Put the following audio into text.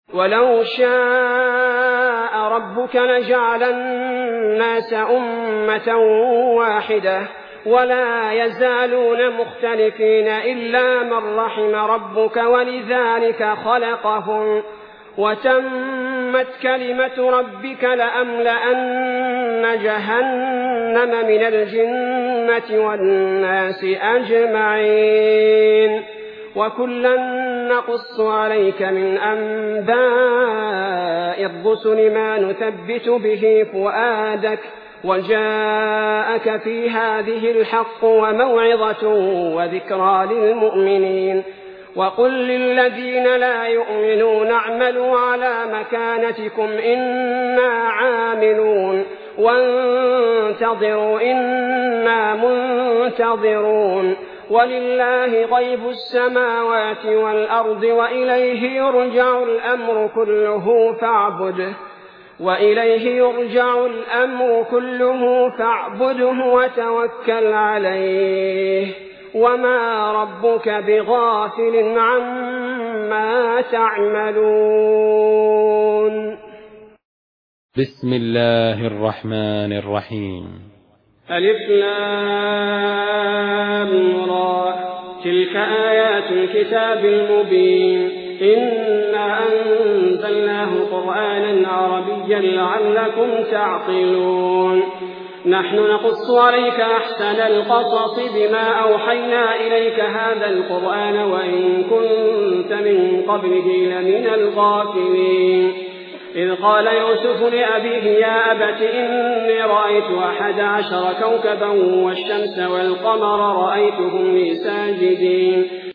ولو شاء ربك لجعل الناس أمة واحدة ولا يزالون مختلفين إلا من رحم ربك ولذلك خلقهم وتمت كلمة ربك لأملأن جهنم من الجنة والناس أجمعين وكلا نقص عليك من أنباء الرسل ما نثبت به فؤادك وجاءك في هذه الحق وموعظة وذكرى للمؤمنين وقل للذين لا يؤمنون اعملوا على مكانتكم إنا عاملون وانتظروا إنا منتظرون ولله غيب السماوات والأرض وإليه يرجع الأمر كله فاعبده وتوكل عليه وما ربك بغافل عما تعملون. بسم الله الرحمن الرحيم. ألف لام را تلك آيات الكتاب المبين إنا أنزلناه قرآنا عربيا لعلكم تعقلون. نحن نقص عليك أحسن القصص بما أوحينا إليك هذا القرآن وإن كنت من قبله لمن الغافلين. إذ قال يوسف لأبيه يا أبت إني رأيت 11 كوكبا والشمس والقمر رأيتهم لي ساجدين